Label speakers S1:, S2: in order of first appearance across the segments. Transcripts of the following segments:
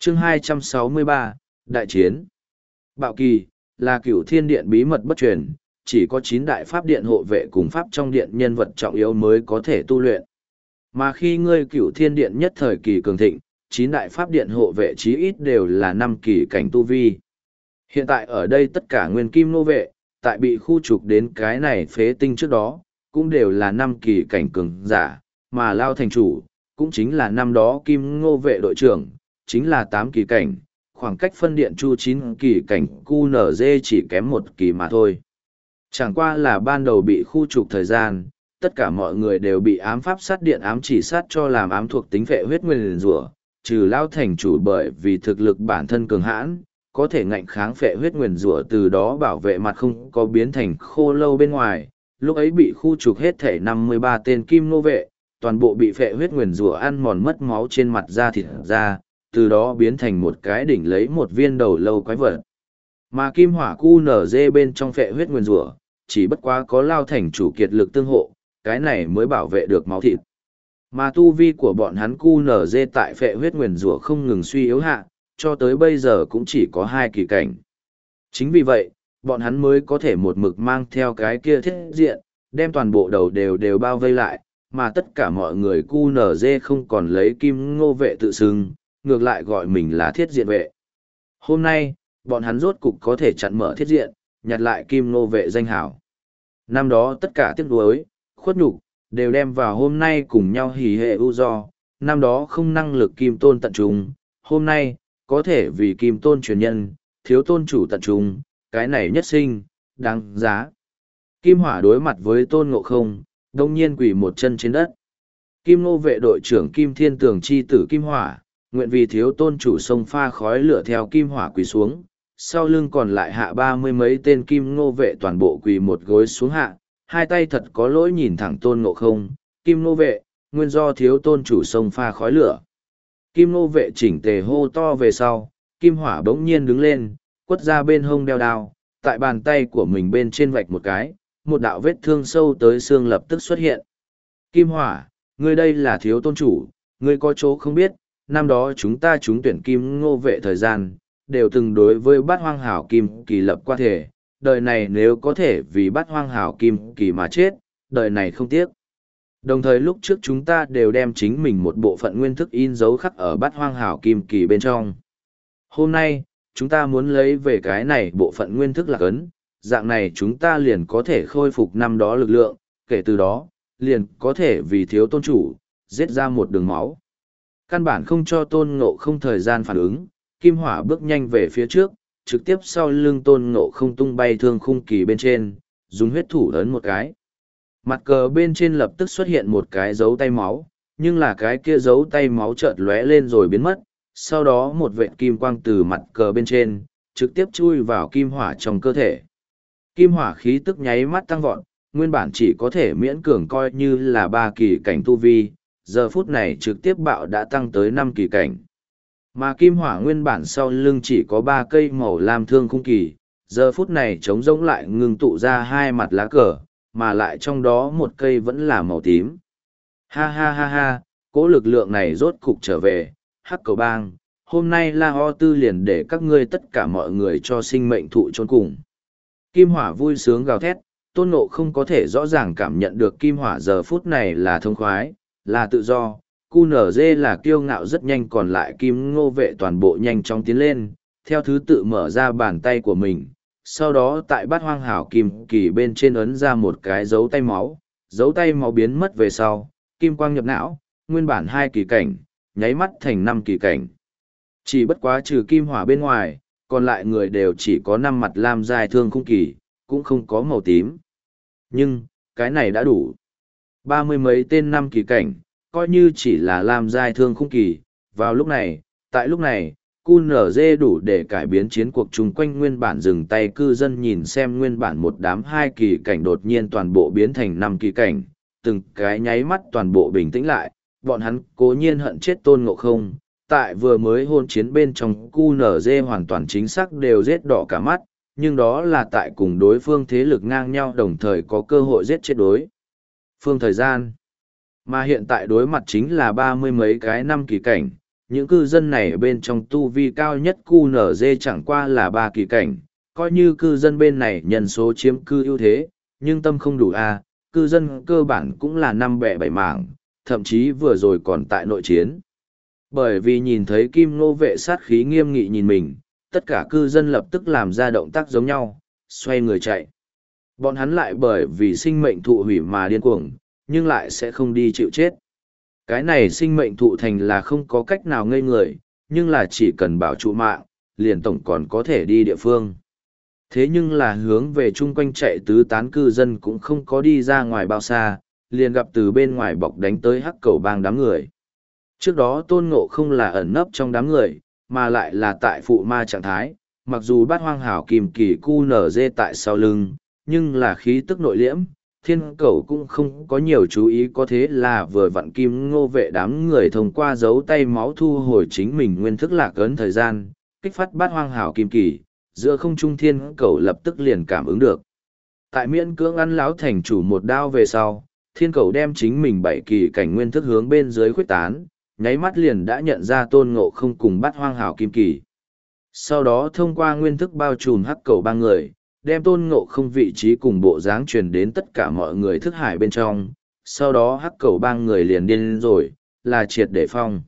S1: Chương 263, Đại chiến. Bạo kỳ, là cửu thiên điện bí mật bất truyền, chỉ có 9 đại pháp điện hộ vệ cùng pháp trong điện nhân vật trọng yếu mới có thể tu luyện. Mà khi ngươi cửu thiên điện nhất thời kỳ cường thịnh, 9 đại pháp điện hộ vệ chí ít đều là 5 kỳ cảnh tu vi. Hiện tại ở đây tất cả nguyên kim nô vệ, tại bị khu trục đến cái này phế tinh trước đó, cũng đều là 5 kỳ cảnh cường giả, mà Lao thành chủ, cũng chính là năm đó kim ngô vệ đội trưởng, chính là 8 kỳ cảnh, khoảng cách phân điện chu 9 kỳ cảnh QNZ chỉ kém 1 kỳ mà thôi. Chẳng qua là ban đầu bị khu trục thời gian, tất cả mọi người đều bị ám pháp sát điện ám chỉ sát cho làm ám thuộc tính vệ huyết nguyên rủa, trừ Lao thành chủ bởi vì thực lực bản thân cường hãn, có thể ngạnh kháng phệ huyết nguyền rủa từ đó bảo vệ mặt không có biến thành khô lâu bên ngoài. Lúc ấy bị khu trục hết thể 53 tên kim nô vệ, toàn bộ bị phệ huyết nguyền rủa ăn mòn mất máu trên mặt da thịt ra, từ đó biến thành một cái đỉnh lấy một viên đầu lâu quái vật. Mà kim hỏa QNZ bên trong phệ huyết nguyền rủa, chỉ bất quá có Lao thành chủ kiệt lực tương hộ, cái này mới bảo vệ được máu thịt. Mà tu vi của bọn hắn QNZ tại phệ huyết nguyền rủa không ngừng suy yếu hạ, cho tới bây giờ cũng chỉ có 2 kỳ cảnh. Chính vì vậy, bọn hắn mới có thể một mực mang theo cái kia thiết diện, đem toàn bộ đầu đều bao vây lại, mà tất cả mọi người QNZ không còn lấy kim ngô vệ tự xưng, ngược lại gọi mình là thiết diện vệ. Hôm nay, bọn hắn rốt cục có thể chặn mở thiết diện, nhặt lại kim ngô vệ danh hảo. Năm đó tất cả tiếc nuối, khuất nhục, đều đem vào hôm nay cùng nhau hỉ hệ ưu do, năm đó không năng lực kim tôn tận trung, hôm nay, có thể vì kim tôn truyền nhân, thiếu tôn chủ tận trung, cái này nhất sinh, đáng giá. Kim hỏa đối mặt với tôn ngộ không, đông nhiên quỳ một chân trên đất. Kim nô vệ đội trưởng Kim Thiên Tường chi tử Kim Hỏa, nguyện vì thiếu tôn chủ sông pha khói lửa theo Kim Hỏa quỳ xuống, sau lưng còn lại hạ 30 mấy tên Kim nô vệ toàn bộ quỳ một gối xuống hạ, hai tay thật có lỗi nhìn thẳng tôn ngộ không, Kim nô vệ, nguyên do thiếu tôn chủ sông pha khói lửa. Kim nô vệ chỉnh tề hô to về sau, Kim Hỏa bỗng nhiên đứng lên, quất ra bên hông đeo đao, tại bàn tay của mình bên trên vạch một cái, một đạo vết thương sâu tới xương lập tức xuất hiện. Kim Hỏa, ngươi đây là thiếu tôn chủ, ngươi có chỗ không biết, năm đó chúng ta trúng tuyển Kim Ngô vệ thời gian, đều từng đối với bát hoang hảo Kim Kỳ lập qua thể, đời này nếu có thể vì bát hoang hảo Kim Kỳ mà chết, đời này không tiếc. Đồng thời lúc trước chúng ta đều đem chính mình một bộ phận nguyên thức in dấu khắc ở bát hoang hảo Kim Kỳ bên trong. Hôm nay, chúng ta muốn lấy về cái này bộ phận nguyên thức lạc ấn, dạng này chúng ta liền có thể khôi phục năm đó lực lượng, kể từ đó, liền có thể vì thiếu tôn chủ, giết ra một đường máu. Căn bản không cho tôn ngộ không thời gian phản ứng, Kim Hỏa bước nhanh về phía trước, trực tiếp sau lưng tôn ngộ không tung bay thương khung kỳ bên trên, dùng huyết thủ ấn một cái. Mặt cờ bên trên lập tức xuất hiện một cái dấu tay máu, nhưng là cái kia dấu tay máu chợt lóe lên rồi biến mất, sau đó một vệt kim quang từ mặt cờ bên trên, trực tiếp chui vào Kim Hỏa trong cơ thể. Kim Hỏa khí tức nháy mắt tăng vọt, nguyên bản chỉ có thể miễn cường coi như là 3 kỳ cảnh tu vi, giờ phút này trực tiếp bạo đã tăng tới 5 kỳ cảnh. Mà Kim Hỏa nguyên bản sau lưng chỉ có 3 cây màu lam thương khung kỳ, giờ phút này trống rỗng lại ngừng tụ ra 2 mặt lá cờ, mà lại trong đó một cây vẫn là màu tím. Ha ha ha ha, cỗ lực lượng này rốt cục trở về, Hắc Cầu Bang, hôm nay La Ho Tư liền để các ngươi tất cả mọi người cho sinh mệnh thụ chôn cùng. Kim Hỏa vui sướng gào thét, Tôn Ngộ không có thể rõ ràng cảm nhận được Kim Hỏa giờ phút này là thông khoái, là tự do, QNZ là kiêu ngạo rất nhanh còn lại Kim Ngô vệ toàn bộ nhanh chóng tiến lên, theo thứ tự mở ra bàn tay của mình, sau đó tại bát hoang hảo Kim Kỳ bên trên ấn ra một cái dấu tay máu biến mất về sau, Kim Quang nhập não, nguyên bản 2 kỳ cảnh, nháy mắt thành 5 kỳ cảnh. Chỉ bất quá trừ Kim Hỏa bên ngoài, còn lại người đều chỉ có 5 mặt lam dài thương khung kỳ, cũng không có màu tím. Nhưng, cái này đã đủ. 30 mấy tên 5 kỳ cảnh, coi như chỉ là lam dài thương khung kỳ, vào lúc này, tại lúc này, QNZ đủ để cải biến chiến cuộc chung quanh nguyên bản dừng tay cư dân nhìn xem nguyên bản một đám 2 kỳ cảnh đột nhiên toàn bộ biến thành 5 kỳ cảnh, từng cái nháy mắt toàn bộ bình tĩnh lại, bọn hắn cố nhiên hận chết Tôn Ngộ không. Tại vừa mới hôn chiến bên trong QNZ hoàn toàn chính xác đều giết đỏ cả mắt, nhưng đó là tại cùng đối phương thế lực ngang nhau đồng thời có cơ hội giết chết đối phương thời gian. Mà hiện tại đối mặt chính là 30 mấy cái 5 kỳ cảnh, những cư dân này bên trong tu vi cao nhất QNZ chẳng qua là 3 kỳ cảnh, coi như cư dân bên này nhân số chiếm cư ưu thế, nhưng tâm không đủ a, cư dân cơ bản cũng là 5 bẻ 7 mảng, thậm chí vừa rồi còn tại nội chiến. Bởi vì nhìn thấy Kim Ngô vệ sát khí nghiêm nghị nhìn mình, tất cả cư dân lập tức làm ra động tác giống nhau, xoay người chạy. Bọn hắn lại bởi vì sinh mệnh thụ hủy mà điên cuồng, nhưng lại sẽ không đi chịu chết. Cái này sinh mệnh thụ thành là không có cách nào ngây người, nhưng là chỉ cần bảo trụ mạng, liền tổng còn có thể đi địa phương. Thế nhưng là hướng về chung quanh chạy tứ tán cư dân cũng không có đi ra ngoài bao xa, liền gặp từ bên ngoài bọc đánh tới hắc cầu bang đám người. Trước đó Tôn Ngộ không là ẩn nấp trong đám người, mà lại là tại phụ ma trạng thái, mặc dù bát hoang hảo kìm kỳ cu nở dê tại sau lưng, nhưng là khí tức nội liễm, thiên cầu cũng không có nhiều chú ý, có thế là vừa vặn Kim Ngô vệ đám người thông qua dấu tay máu thu hồi chính mình nguyên thức lạc ấn thời gian, kích phát bát hoang hảo kim kỳ, giữa không trung thiên cầu lập tức liền cảm ứng được. Tại miễn cưỡng ăn lão thành chủ một đao về sau, thiên cầu đem chính mình 7 kỳ cảnh nguyên thức hướng bên dưới khuếch tán, nháy mắt liền đã nhận ra Tôn Ngộ không cùng bát hoang hảo kim kỳ. Sau đó thông qua nguyên thức bao trùm hắc cầu ba người, đem Tôn Ngộ không vị trí cùng bộ dáng truyền đến tất cả mọi người thức hải bên trong, sau đó hắc cầu ba người liền điên rồi, là triệt để phong.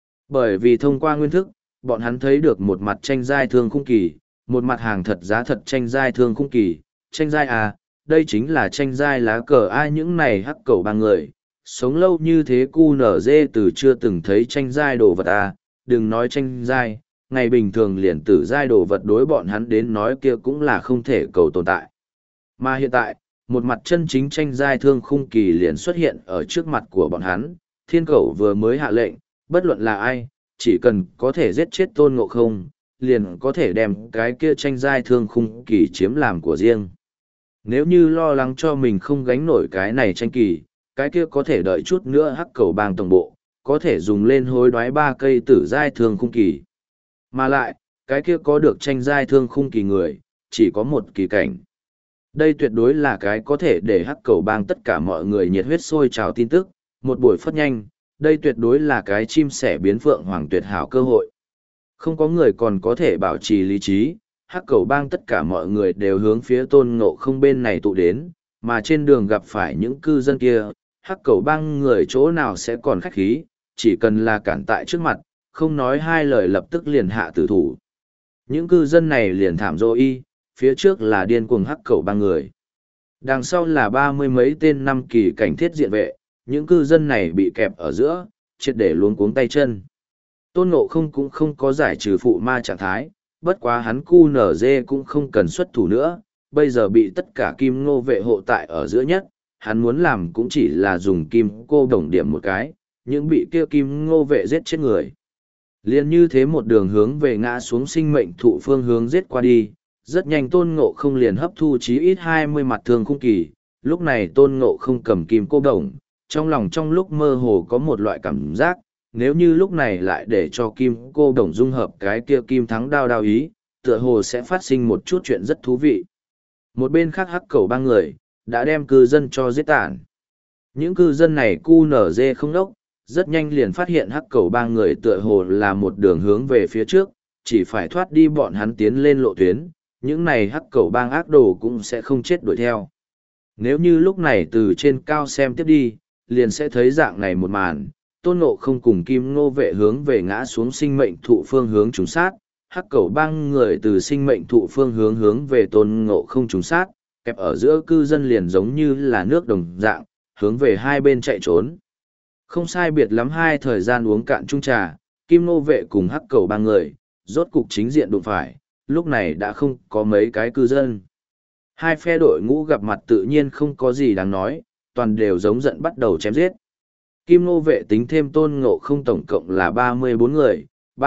S1: Bởi vì thông qua nguyên thức, bọn hắn thấy được một mặt tranh giai thương khung kỳ, một mặt hàng thật giá thật tranh giai thương khung kỳ, tranh giai à, đây chính là tranh giai lá cờ ai những này hắc cầu ba người. Sống lâu như thế QNZ từ chưa từng thấy tranh giai đồ vật à, đừng nói tranh giai, ngày bình thường liền tử giai đồ vật đối bọn hắn đến nói kia cũng là không thể cầu tồn tại. Mà hiện tại, một mặt chân chính tranh giai thương khung kỳ liền xuất hiện ở trước mặt của bọn hắn, thiên cầu vừa mới hạ lệnh, bất luận là ai, chỉ cần có thể giết chết Tôn Ngộ không, liền có thể đem cái kia tranh giai thương khung kỳ chiếm làm của riêng. Nếu như lo lắng cho mình không gánh nổi cái này tranh kỳ, cái kia có thể đợi chút nữa hắc cầu bang tổng bộ, có thể dùng lên hối đoái 3 cây tử giai thương khung kỳ. Mà lại, cái kia có được tranh giai thương khung kỳ người, chỉ có một kỳ cảnh. Đây tuyệt đối là cái có thể để hắc cầu bang tất cả mọi người nhiệt huyết sôi trào tin tức, một buổi phất nhanh, đây tuyệt đối là cái chim sẻ biến phượng hoàng tuyệt hảo cơ hội. Không có người còn có thể bảo trì lý trí, hắc cầu bang tất cả mọi người đều hướng phía Tôn Ngộ không bên này tụ đến, mà trên đường gặp phải những cư dân kia, hắc cầu bang người chỗ nào sẽ còn khách khí, chỉ cần là cản tại trước mặt, không nói hai lời lập tức liền hạ tử thủ. Những cư dân này liền thảm rô y, phía trước là điên cuồng hắc cầu bang người. Đằng sau là 30 mấy tên 5 kỳ cảnh thiết diện vệ, những cư dân này bị kẹp ở giữa, triệt để luống cuống tay chân. Tôn Ngộ không cũng không có giải trừ phụ ma trạng thái, bất quá hắn QNZ cũng không cần xuất thủ nữa, bây giờ bị tất cả Kim Ngô vệ hộ tại ở giữa nhất, hắn muốn làm cũng chỉ là dùng kim cô đồng điểm một cái, những bị kia Kim Ngô vệ giết chết người. Liên như thế một đường hướng về ngã xuống sinh mệnh thụ phương hướng giết qua đi, rất nhanh Tôn Ngộ không liền hấp thu chí ít 20 mặt thương khung kỳ, lúc này Tôn Ngộ không cầm kim cô đồng, trong lòng trong lúc mơ hồ có một loại cảm giác, nếu như lúc này lại để cho kim cô đồng dung hợp cái kia kim thắng đao đao ý, tựa hồ sẽ phát sinh một chút chuyện rất thú vị. Một bên khác hắc cầu ba người, đã đem cư dân cho giết tản. Những cư dân này QNZ không đốc, rất nhanh liền phát hiện hắc cầu ba người tựa hồ là một đường hướng về phía trước, chỉ phải thoát đi bọn hắn tiến lên lộ tuyến, những này hắc cầu bang ác đồ cũng sẽ không chết đuổi theo. Nếu như lúc này từ trên cao xem tiếp đi, liền sẽ thấy dạng này một màn, Tôn Ngộ không cùng Kim Ngô vệ hướng về ngã xuống sinh mệnh thụ phương hướng trùng sát, hắc cầu bang người từ sinh mệnh thụ phương hướng về Tôn Ngộ không trùng sát, kẹp ở giữa cư dân liền giống như là nước đồng dạng, hướng về hai bên chạy trốn. Không sai biệt lắm hai thời gian uống cạn chung trà, Kim Ngô vệ cùng hắc cầu bang người, rốt cục chính diện đụng phải, lúc này đã không có mấy cái cư dân. Hai phe đội ngũ gặp mặt tự nhiên không có gì đáng nói, toàn đều giống giận bắt đầu chém giết. Kim Ngô vệ tính thêm Tôn Ngộ không tổng cộng là 34 người,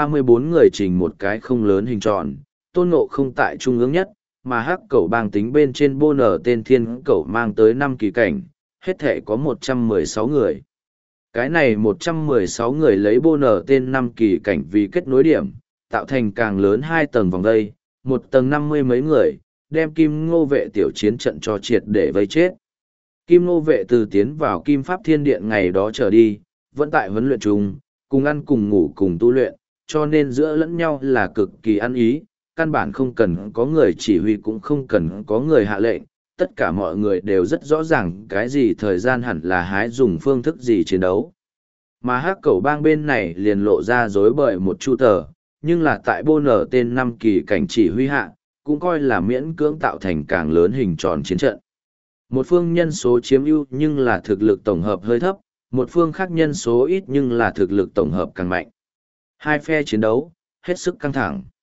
S1: 34 người trình một cái không lớn hình tròn, Tôn Ngộ không tại trung ương nhất, mà hắc cẩu bang tính bên trên bô nở tên thiên cẩu mang tới 5 kỳ cảnh, hết thể có 116 người. Cái này 116 người lấy bô nở tên 5 kỳ cảnh vì kết nối điểm, tạo thành càng lớn 2 tầng vòng vây, một tầng 50 mấy người, đem Kim Ngô vệ tiểu chiến trận cho triệt để vây chết. Kim Ngô vệ từ tiến vào Kim Pháp Thiên Điện ngày đó trở đi, vẫn tại huấn luyện chung, cùng ăn cùng ngủ cùng tu luyện, cho nên giữa lẫn nhau là cực kỳ ăn ý, căn bản không cần có người chỉ huy cũng không cần có người hạ lệnh, tất cả mọi người đều rất rõ ràng cái gì thời gian hẳn là hái dùng phương thức gì chiến đấu. Mà hắc cẩu bang bên này liền lộ ra dối bời một chu tờ, nhưng là tại bô nở tên 5 kỳ cảnh chỉ huy hạ, cũng coi là miễn cưỡng tạo thành càng lớn hình tròn chiến trận. Một phương nhân số chiếm ưu nhưng là thực lực tổng hợp hơi thấp, một phương khác nhân số ít nhưng là thực lực tổng hợp càng mạnh. Hai phe chiến đấu, hết sức căng thẳng.